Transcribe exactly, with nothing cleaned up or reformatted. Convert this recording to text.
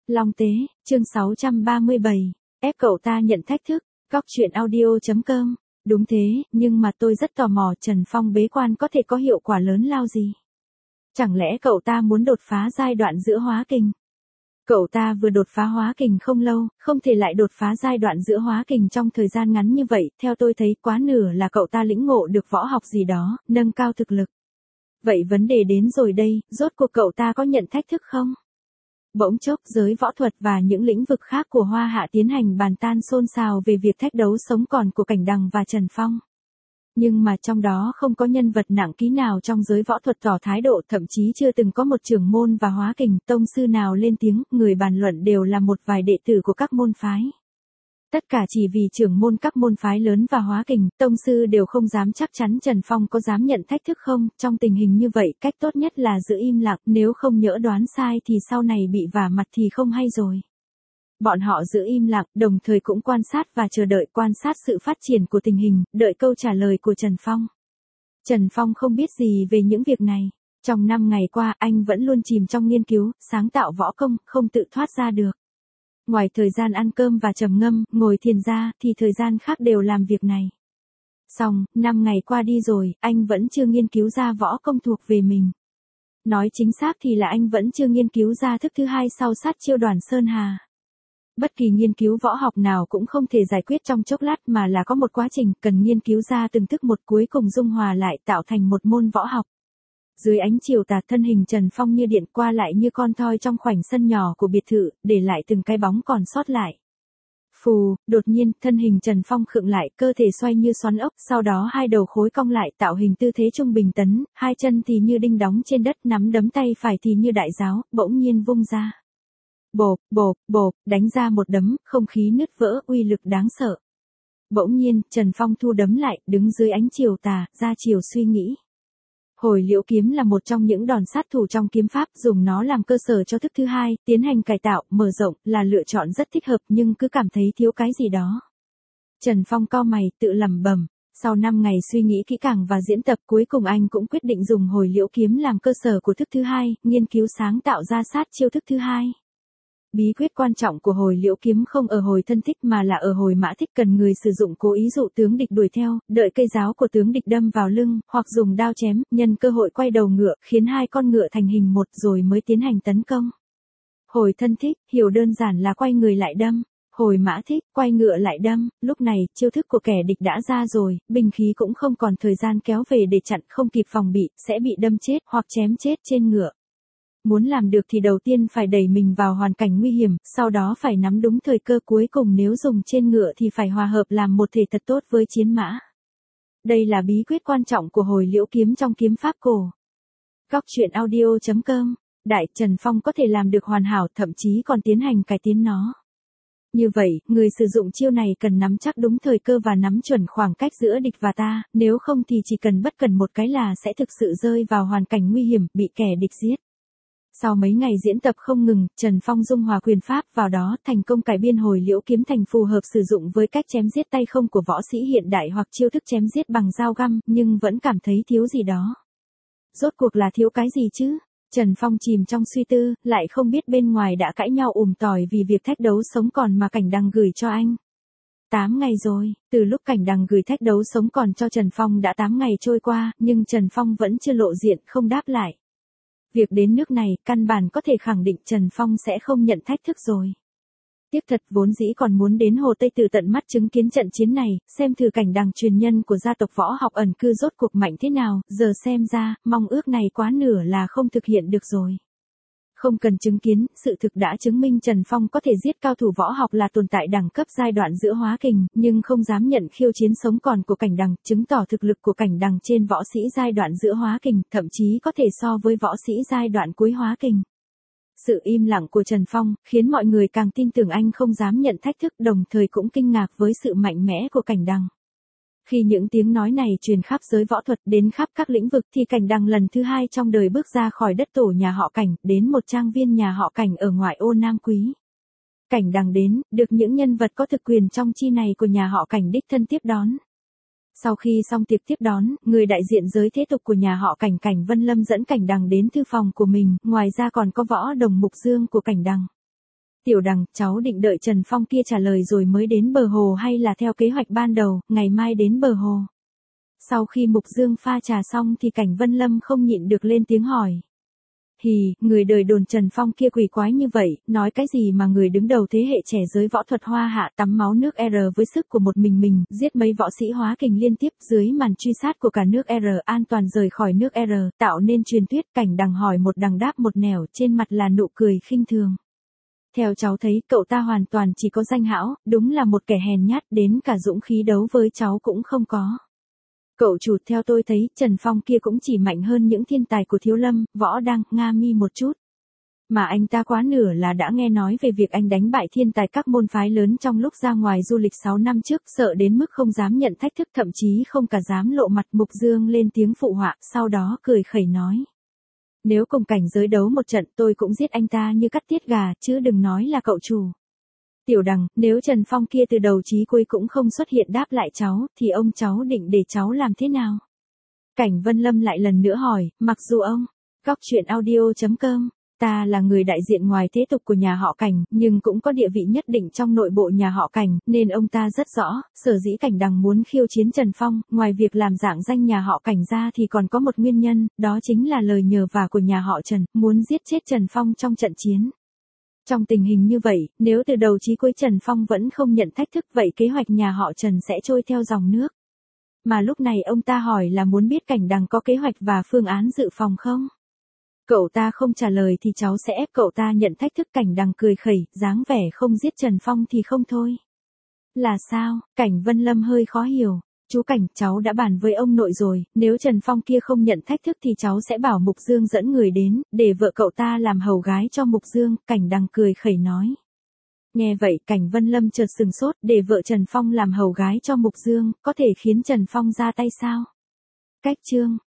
Long Tế, chương sáu trăm ba mươi bảy, ép cậu ta nhận thách thức, góc truyện audio.com, đúng thế, nhưng mà tôi rất tò mò Trần Phong bế quan có thể có hiệu quả lớn lao gì? Chẳng lẽ cậu ta muốn đột phá giai đoạn giữa hóa kình? Cậu ta vừa đột phá hóa kình không lâu, không thể lại đột phá giai đoạn giữa hóa kình trong thời gian ngắn như vậy, theo tôi thấy quá nửa là cậu ta lĩnh ngộ được võ học gì đó, nâng cao thực lực. Vậy vấn đề đến rồi đây, rốt cuộc cậu ta có nhận thách thức không? Bỗng chốc giới võ thuật và những lĩnh vực khác của Hoa Hạ tiến hành bàn tan xôn xao về việc thách đấu sống còn của Cảnh Đằng và Trần Phong. Nhưng mà trong đó không có nhân vật nặng ký nào trong giới võ thuật tỏ thái độ, thậm chí chưa từng có một trưởng môn và hóa kình tông sư nào lên tiếng, người bàn luận đều là một vài đệ tử của các môn phái. Tất cả chỉ vì trưởng môn các môn phái lớn và hóa kình, tông sư đều không dám chắc chắn Trần Phong có dám nhận thách thức không, trong tình hình như vậy cách tốt nhất là giữ im lặng, nếu không nhỡ đoán sai thì sau này bị vả mặt thì không hay rồi. Bọn họ giữ im lặng, đồng thời cũng quan sát và chờ đợi quan sát sự phát triển của tình hình, đợi câu trả lời của Trần Phong. Trần Phong không biết gì về những việc này. Trong năm ngày qua anh vẫn luôn chìm trong nghiên cứu, sáng tạo võ công, không tự thoát ra được. Ngoài thời gian ăn cơm và trầm ngâm, ngồi thiền ra, thì thời gian khác đều làm việc này. Xong, năm ngày qua đi rồi, anh vẫn chưa nghiên cứu ra võ công thuộc về mình. Nói chính xác thì là anh vẫn chưa nghiên cứu ra thức thứ hai sau sát chiêu Đoàn Sơn Hà. Bất kỳ nghiên cứu võ học nào cũng không thể giải quyết trong chốc lát mà là có một quá trình, cần nghiên cứu ra từng thức một cuối cùng dung hòa lại tạo thành một môn võ học. Dưới ánh chiều tà thân hình Trần Phong như điện qua lại như con thoi trong khoảnh sân nhỏ của biệt thự, để lại từng cái bóng còn sót lại. Phù, đột nhiên, thân hình Trần Phong khựng lại, cơ thể xoay như xoắn ốc, sau đó hai đầu khối cong lại tạo hình tư thế trung bình tấn, hai chân thì như đinh đóng trên đất, nắm đấm tay phải thì như đại giáo, bỗng nhiên vung ra. Bộp, bộp, bộp, đánh ra một đấm, không khí nứt vỡ, uy lực đáng sợ. Bỗng nhiên, Trần Phong thu đấm lại, đứng dưới ánh chiều tà, ra chiều suy nghĩ. Hồi liễu kiếm là một trong những đòn sát thủ trong kiếm pháp, dùng nó làm cơ sở cho thức thứ hai, tiến hành cải tạo, mở rộng, là lựa chọn rất thích hợp nhưng cứ cảm thấy thiếu cái gì đó. Trần Phong cau mày, tự lẩm bẩm. Sau năm ngày suy nghĩ kỹ càng và diễn tập, cuối cùng anh cũng quyết định dùng hồi liễu kiếm làm cơ sở của thức thứ hai, nghiên cứu sáng tạo ra sát chiêu thức thứ hai. Bí quyết quan trọng của hồi liễu kiếm không ở hồi thân thích mà là ở hồi mã thích, cần người sử dụng cố ý dụ tướng địch đuổi theo, đợi cây giáo của tướng địch đâm vào lưng, hoặc dùng đao chém, nhân cơ hội quay đầu ngựa, khiến hai con ngựa thành hình một rồi mới tiến hành tấn công. Hồi thân thích, hiểu đơn giản là quay người lại đâm. Hồi mã thích, quay ngựa lại đâm, lúc này, chiêu thức của kẻ địch đã ra rồi, binh khí cũng không còn thời gian kéo về để chặn, không kịp phòng bị, sẽ bị đâm chết, hoặc chém chết trên ngựa. Muốn làm được thì đầu tiên phải đẩy mình vào hoàn cảnh nguy hiểm, sau đó phải nắm đúng thời cơ, cuối cùng nếu dùng trên ngựa thì phải hòa hợp làm một thể thật tốt với chiến mã. Đây là bí quyết quan trọng của hồi liễu kiếm trong kiếm pháp cổ. Góc truyện audio.com, Đại Trần Phong có thể làm được hoàn hảo, thậm chí còn tiến hành cải tiến nó. Như vậy, người sử dụng chiêu này cần nắm chắc đúng thời cơ và nắm chuẩn khoảng cách giữa địch và ta, nếu không thì chỉ cần bất cần một cái là sẽ thực sự rơi vào hoàn cảnh nguy hiểm, bị kẻ địch giết. Sau mấy ngày diễn tập không ngừng, Trần Phong dung hòa quyền pháp vào đó, thành công cải biên hồi liễu kiếm thành phù hợp sử dụng với cách chém giết tay không của võ sĩ hiện đại hoặc chiêu thức chém giết bằng dao găm, nhưng vẫn cảm thấy thiếu gì đó. Rốt cuộc là thiếu cái gì chứ? Trần Phong chìm trong suy tư, lại không biết bên ngoài đã cãi nhau ùm tỏi vì việc thách đấu sống còn mà Cảnh Đằng gửi cho anh. Tám ngày rồi, từ lúc Cảnh Đằng gửi thách đấu sống còn cho Trần Phong đã tám ngày trôi qua, nhưng Trần Phong vẫn chưa lộ diện, không đáp lại. Việc đến nước này, căn bản có thể khẳng định Trần Phong sẽ không nhận thách thức rồi. Tiếp thật, vốn dĩ còn muốn đến Hồ Tây từ tận mắt chứng kiến trận chiến này, xem thử Cảnh Đằng truyền nhân của gia tộc võ học ẩn cư rốt cuộc mạnh thế nào, giờ xem ra, mong ước này quá nửa là không thực hiện được rồi. Không cần chứng kiến, sự thực đã chứng minh Trần Phong có thể giết cao thủ võ học là tồn tại đẳng cấp giai đoạn giữa hóa kình, nhưng không dám nhận khiêu chiến sống còn của Cảnh Đằng, chứng tỏ thực lực của Cảnh Đằng trên võ sĩ giai đoạn giữa hóa kình, thậm chí có thể so với võ sĩ giai đoạn cuối hóa kình. Sự im lặng của Trần Phong, khiến mọi người càng tin tưởng anh không dám nhận thách thức, đồng thời cũng kinh ngạc với sự mạnh mẽ của Cảnh Đằng. Khi những tiếng nói này truyền khắp giới võ thuật đến khắp các lĩnh vực thì Cảnh Đằng lần thứ hai trong đời bước ra khỏi đất tổ nhà họ Cảnh, đến một trang viên nhà họ Cảnh ở ngoại ô Nam Quý. Cảnh Đằng đến, được những nhân vật có thực quyền trong chi này của nhà họ Cảnh đích thân tiếp đón. Sau khi xong tiệc tiếp đón, người đại diện giới thế tục của nhà họ Cảnh Cảnh Vân Lâm dẫn Cảnh Đằng đến thư phòng của mình, ngoài ra còn có võ đồng Mục Dương của Cảnh Đằng. Tiểu Đằng, cháu định đợi Trần Phong kia trả lời rồi mới đến bờ hồ hay là theo kế hoạch ban đầu, ngày mai đến bờ hồ? Sau khi Mục Dương pha trà xong thì Cảnh Vân Lâm không nhịn được lên tiếng hỏi. Hì, người đời đồn Trần Phong kia quỷ quái như vậy, nói cái gì mà người đứng đầu thế hệ trẻ giới võ thuật hoa hạ tắm máu nước R với sức của một mình mình, giết mấy võ sĩ hóa kình liên tiếp dưới màn truy sát của cả nước R, an toàn rời khỏi nước R, tạo nên truyền thuyết. Cảnh Đằng hỏi một đằng đáp một nẻo, trên mặt là nụ cười khinh thường. Theo cháu thấy, cậu ta hoàn toàn chỉ có danh hão, đúng là một kẻ hèn nhát, đến cả dũng khí đấu với cháu cũng không có. Cậu chủ, theo tôi thấy, Trần Phong kia cũng chỉ mạnh hơn những thiên tài của Thiếu Lâm, Võ Đăng, Nga Mi một chút. Mà anh ta quá nửa là đã nghe nói về việc anh đánh bại thiên tài các môn phái lớn trong lúc ra ngoài du lịch sáu năm trước, sợ đến mức không dám nhận thách thức, thậm chí không cả dám lộ mặt. Mục Dương lên tiếng phụ họa, sau đó cười khẩy nói. Nếu cùng cảnh giới đấu một trận tôi cũng giết anh ta như cắt tiết gà, chứ đừng nói là cậu chủ. Tiểu Đằng, nếu Trần Phong kia từ đầu chí cuối cũng không xuất hiện đáp lại cháu, thì ông cháu định để cháu làm thế nào? Cảnh Vân Lâm lại lần nữa hỏi, mặc dù ông, Góc Chuyện Audio chấm com, ta là người đại diện ngoài thế tục của nhà họ Cảnh, nhưng cũng có địa vị nhất định trong nội bộ nhà họ Cảnh, nên ông ta rất rõ, sở dĩ Cảnh Đằng muốn khiêu chiến Trần Phong, ngoài việc làm dạng danh nhà họ Cảnh ra thì còn có một nguyên nhân, đó chính là lời nhờ vả của nhà họ Trần, muốn giết chết Trần Phong trong trận chiến. Trong tình hình như vậy, nếu từ đầu chí cuối Trần Phong vẫn không nhận thách thức, vậy kế hoạch nhà họ Trần sẽ trôi theo dòng nước. Mà lúc này ông ta hỏi là muốn biết Cảnh Đằng có kế hoạch và phương án dự phòng không? Cậu ta không trả lời thì cháu sẽ ép cậu ta nhận thách thức. Cảnh Đằng cười khẩy, dáng vẻ không giết Trần Phong thì không thôi. Là sao? Cảnh Vân Lâm hơi khó hiểu. Chú Cảnh, cháu đã bàn với ông nội rồi, nếu Trần Phong kia không nhận thách thức thì cháu sẽ bảo Mục Dương dẫn người đến, để vợ cậu ta làm hầu gái cho Mục Dương. Cảnh Đằng cười khẩy nói. Nghe vậy, Cảnh Vân Lâm chợt sừng sốt, để vợ Trần Phong làm hầu gái cho Mục Dương, có thể khiến Trần Phong ra tay sao? Cách chương